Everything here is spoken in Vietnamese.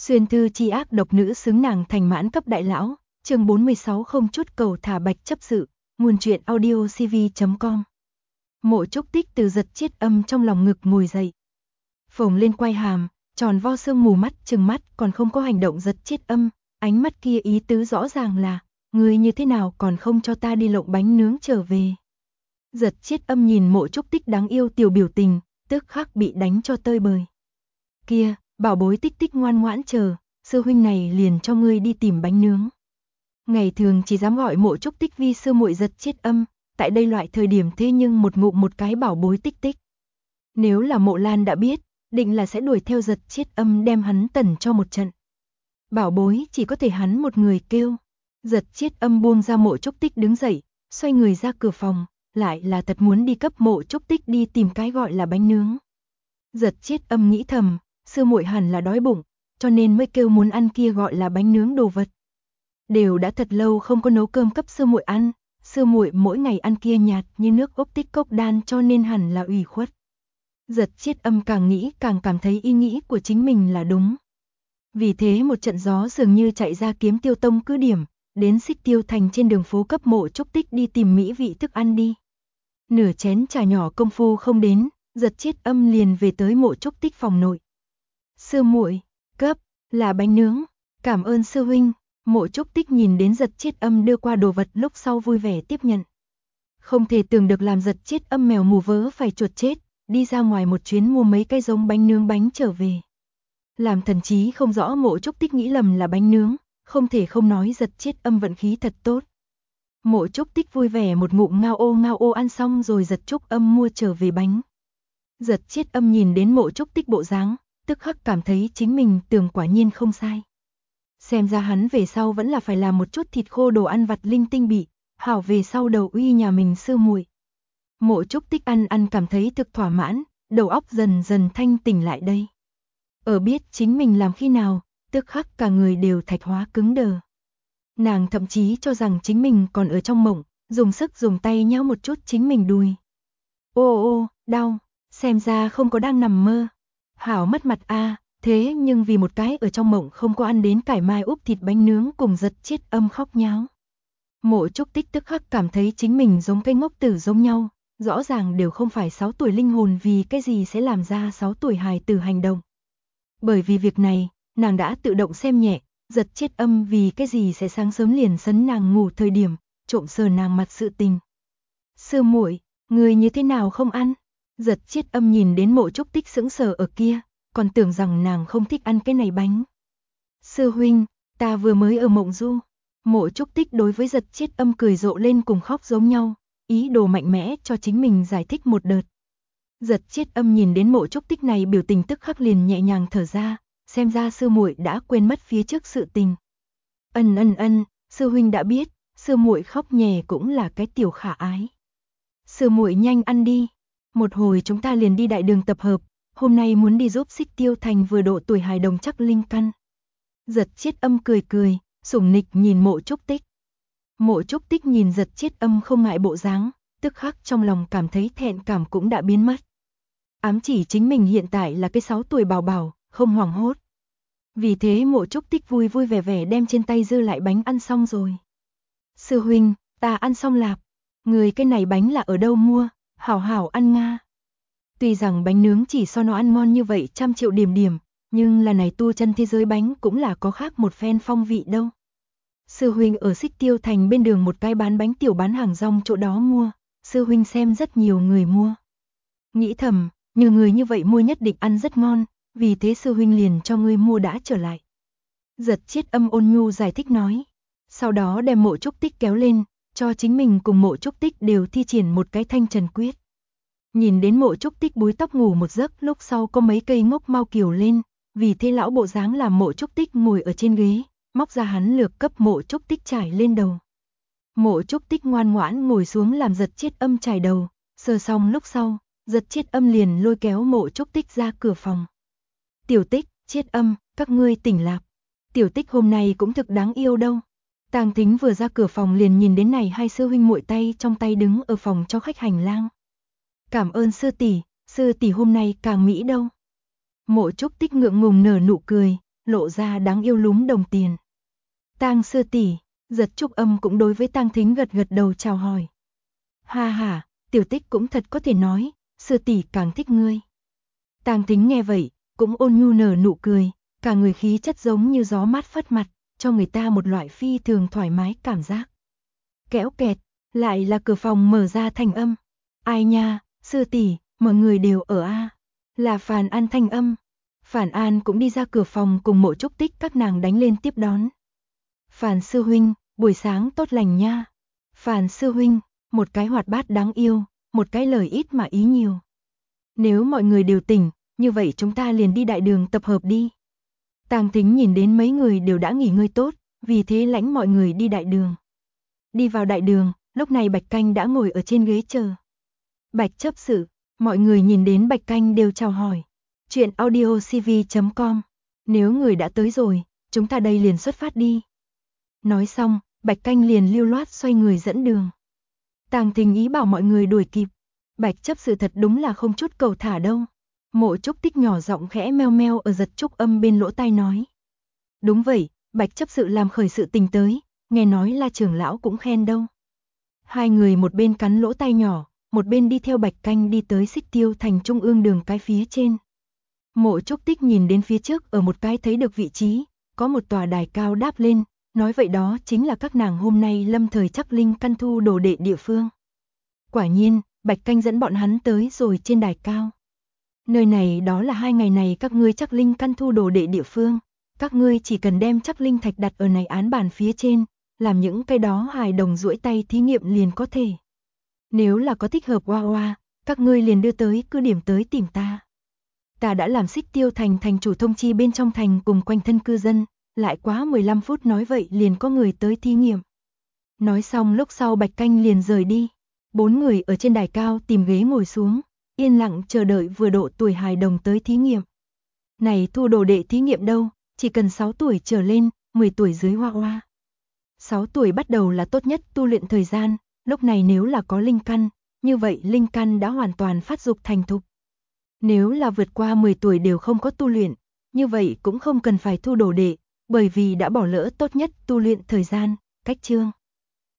Xuyên thư chi ác độc nữ xứng nàng thành mãn cấp đại lão, chương 46 không chút cầu thả bạch chấp sự, nguồn truyện audio cv.com. Mộ Trúc Tích từ giật chết âm trong lòng ngực ngồi dậy. Phồng lên quai hàm, tròn vo sương mù mắt trừng mắt còn không có hành động giật chết âm, ánh mắt kia ý tứ rõ ràng là, ngươi như thế nào còn không cho ta đi lộng bánh nướng trở về. Giật chết âm nhìn Mộ Trúc Tích đáng yêu tiểu biểu tình, tức khắc bị đánh cho tơi bời. Kia, bảo bối Tích Tích ngoan ngoãn chờ, sư huynh này liền cho ngươi đi tìm bánh nướng. Ngày thường chỉ dám gọi Mộ Trúc Tích vi sư muội giật chết âm, tại đây loại thời điểm thế nhưng một ngụm một cái bảo bối Tích Tích. Nếu là Mộ Lan đã biết, định là sẽ đuổi theo giật chết âm đem hắn tẩn cho một trận. Bảo bối chỉ có thể hắn một người kêu. Giật chết âm buông ra Mộ Trúc Tích đứng dậy, xoay người ra cửa phòng, lại là thật muốn đi cấp Mộ Trúc Tích đi tìm cái gọi là bánh nướng. Giật chết âm nghĩ thầm, sư muội hẳn là đói bụng, cho nên mới kêu muốn ăn kia gọi là bánh nướng đồ vật. Đều đã thật lâu không có nấu cơm cấp sư muội ăn, sư muội mỗi ngày ăn kia nhạt như nước ốc tích cốc đan cho nên hẳn là ủy khuất. Giật chết âm càng nghĩ càng cảm thấy ý nghĩ của chính mình là đúng. Vì thế một trận gió dường như chạy ra Kiếm Tiêu Tông cứ điểm, đến Xích Tiêu Thành trên đường phố cấp Mộ Trúc Tích đi tìm mỹ vị thức ăn đi. Nửa chén trà nhỏ công phu không đến, giật chết âm liền về tới Mộ Trúc Tích phòng nội. Sư muội, cấp, là bánh nướng, cảm ơn sư huynh. Mộ Trúc Tích nhìn đến giật chết âm đưa qua đồ vật lúc sau vui vẻ tiếp nhận. Không thể tưởng được làm giật chết âm mèo mù vớ phải chuột chết, đi ra ngoài một chuyến mua mấy cái giống bánh nướng bánh trở về. Làm thần trí không rõ Mộ Trúc Tích nghĩ lầm là bánh nướng, không thể không nói giật chết âm vận khí thật tốt. Mộ Trúc Tích vui vẻ một ngụm ngao ô ăn xong rồi giật Trúc âm mua trở về bánh. Giật chết âm nhìn đến Mộ Trúc Tích bộ dáng, tức khắc cảm thấy chính mình tưởng quả nhiên không sai. Xem ra hắn về sau vẫn là phải làm một chút thịt khô đồ ăn vặt linh tinh bị, hảo về sau đầu uy nhà mình sư muội. Mộ Trúc Tích ăn cảm thấy thực thỏa mãn, đầu óc dần dần thanh tỉnh lại đây. Ở biết chính mình làm khi nào, tức khắc cả người đều thạch hóa cứng đờ. Nàng thậm chí cho rằng chính mình còn ở trong mộng, dùng sức dùng tay nhéo một chút chính mình đùi. Ô, đau, xem ra không có đang nằm mơ. Hảo mất mặt a, thế nhưng vì một cái ở trong mộng không có ăn đến cải mai úp thịt bánh nướng cùng giật chết âm khóc nháo. Mộ Trúc Tích tức khắc cảm thấy chính mình giống cái ngốc tử giống nhau, rõ ràng đều không phải 6 tuổi linh hồn vì cái gì sẽ làm ra 6 tuổi hài tử hành động. Bởi vì việc này, nàng đã tự động xem nhẹ, giật chết âm vì cái gì sẽ sáng sớm liền sấn nàng ngủ thời điểm, trộm sờ nàng mặt sự tình. Sư muội, người như thế nào không ăn? Giật chết âm nhìn đến Mộ Trúc Tích sững sờ ở kia, còn tưởng rằng nàng không thích ăn cái này bánh. Sư huynh, ta vừa mới ở mộng du. Mộ Trúc Tích đối với giật chết âm cười rộ lên cùng khóc giống nhau, ý đồ mạnh mẽ cho chính mình giải thích một đợt. Giật chết âm nhìn đến Mộ Trúc Tích này biểu tình tức khắc liền nhẹ nhàng thở ra, xem ra sư muội đã quên mất phía trước sự tình. Ân, sư huynh đã biết, sư muội khóc nhè cũng là cái tiểu khả ái. Sư muội nhanh ăn đi, một hồi chúng ta liền đi đại đường tập hợp, hôm nay muốn đi giúp Xích Tiêu Thành vừa độ tuổi hài đồng chắc linh căn. Giật chết âm cười, sủng nịch nhìn Mộ Trúc Tích. Mộ Trúc Tích nhìn giật chết âm không ngại bộ dáng, tức khắc trong lòng cảm thấy thẹn cảm cũng đã biến mất. Ám chỉ chính mình hiện tại là cái 6 tuổi bảo bảo, không hoảng hốt. Vì thế Mộ Trúc Tích vui vẻ đem trên tay dư lại bánh ăn xong rồi. Sư huynh, ta ăn xong lạp, người cái này bánh là ở đâu mua, hảo ăn nga. Tuy rằng bánh nướng chỉ so nó ăn ngon như vậy 100 triệu điểm, nhưng là này tu chân thế giới bánh cũng là có khác một phen phong vị đâu. Sư huynh ở Xích Tiêu Thành bên đường một cái bán bánh tiểu bán hàng rong chỗ đó mua, sư huynh xem rất nhiều người mua. Nghĩ thầm, nhiều người như vậy mua nhất định ăn rất ngon, vì thế sư huynh liền cho ngươi mua đã trở lại. Giật chết âm ôn nhu giải thích nói, sau đó đem Mộ Trúc Tích kéo lên, cho chính mình cùng Mộ Trúc Tích đều thi triển một cái thanh trần quyết. Nhìn đến Mộ Trúc Tích búi tóc ngủ một giấc lúc sau có mấy cây ngốc mau kiều lên, vì thế lão bộ dáng làm Mộ Trúc Tích ngồi ở trên ghế, móc ra hắn lược cấp Mộ Trúc Tích trải lên đầu. Mộ Trúc Tích ngoan ngoãn ngồi xuống làm giật chết âm trải đầu, sờ xong lúc sau, giật chết âm liền lôi kéo Mộ Trúc Tích ra cửa phòng. Tiểu Tích, chết âm, các ngươi tỉnh lạc. Tiểu Tích hôm nay cũng thực đáng yêu đâu. Tàng Thính vừa ra cửa phòng liền nhìn đến này hai sư huynh muội tay trong tay đứng ở phòng cho khách hành lang. Cảm ơn sư tỷ hôm nay càng mỹ đâu. Mộ Trúc Tích ngượng ngùng nở nụ cười, lộ ra đáng yêu lúm đồng tiền. Tang sư tỷ, Giật Trúc Âm cũng đối với Tang Thính gật gật đầu chào hỏi. Ha ha, Tiểu Tích cũng thật có thể nói, sư tỷ càng thích ngươi. Tang Thính nghe vậy, cũng ôn nhu nở nụ cười, cả người khí chất giống như gió mát phất mặt, cho người ta một loại phi thường thoải mái cảm giác. Kéo kẹt, lại là cửa phòng mở ra thành âm. Ai nha, sư tỷ, mọi người đều ở a. Là Phàn An thanh âm. Phàn An cũng đi ra cửa phòng cùng Mộ Trúc Tích các nàng đánh lên tiếp đón. Phàn sư huynh, buổi sáng tốt lành nha. Phàn sư huynh, một cái hoạt bát đáng yêu, một cái lời ít mà ý nhiều. Nếu mọi người đều tỉnh, như vậy chúng ta liền đi đại đường tập hợp đi. Tang Thính nhìn đến mấy người đều đã nghỉ ngơi tốt, vì thế lãnh mọi người đi đại đường. Đi vào đại đường, lúc này Bạch Canh đã ngồi ở trên ghế chờ. Bạch chấp sự, mọi người nhìn đến Bạch Canh đều chào hỏi. Chuyện audiocv.com. Nếu người đã tới rồi, chúng ta đây liền xuất phát đi. Nói xong, Bạch Canh liền lưu loát xoay người dẫn đường. Tang Thính ý bảo mọi người đuổi kịp. Bạch chấp sự thật đúng là không chút cầu thả đâu. Mộ Trúc Tích nhỏ giọng khẽ meo meo ở Giật Trúc Âm bên lỗ tai nói. Đúng vậy, Bạch chấp sự làm khởi sự tình tới, nghe nói là trưởng lão cũng khen đâu. Hai người một bên cắn lỗ tai nhỏ, một bên đi theo Bạch Canh đi tới Xích Tiêu thành trung ương đường cái phía trên. Mộ Trúc Tích nhìn đến phía trước ở một cái thấy được vị trí, có một tòa đài cao đáp lên, nói vậy đó chính là các nàng hôm nay lâm thời chắc linh căn thu đồ đệ địa phương. Quả nhiên, Bạch Canh dẫn bọn hắn tới rồi trên đài cao. Nơi này đó là 2 ngày này các ngươi chắc linh căn thu đồ đệ địa phương, các ngươi chỉ cần đem chắc linh thạch đặt ở này án bàn phía trên, làm những cái đó hài đồng duỗi tay thí nghiệm liền có thể. Nếu là có thích hợp hoa hoa, các ngươi liền đưa tới cứ điểm tới tìm ta. Ta đã làm Xích Tiêu thành thành chủ thông chi bên trong thành cùng quanh thân cư dân, lại quá 15 phút nói vậy liền có người tới thí nghiệm. Nói xong lúc sau Bạch Canh liền rời đi. 4 người ở trên đài cao tìm ghế ngồi xuống, yên lặng chờ đợi vừa độ tuổi hài đồng tới thí nghiệm. Này thu đồ đệ thí nghiệm đâu, chỉ cần 6 tuổi trở lên, 10 tuổi dưới hoa hoa. 6 tuổi bắt đầu là tốt nhất tu luyện thời gian, lúc này nếu là có linh căn, như vậy linh căn đã hoàn toàn phát dục thành thục. Nếu là vượt qua 10 tuổi đều không có tu luyện, như vậy cũng không cần phải thu đồ đệ, bởi vì đã bỏ lỡ tốt nhất tu luyện thời gian, cách chương.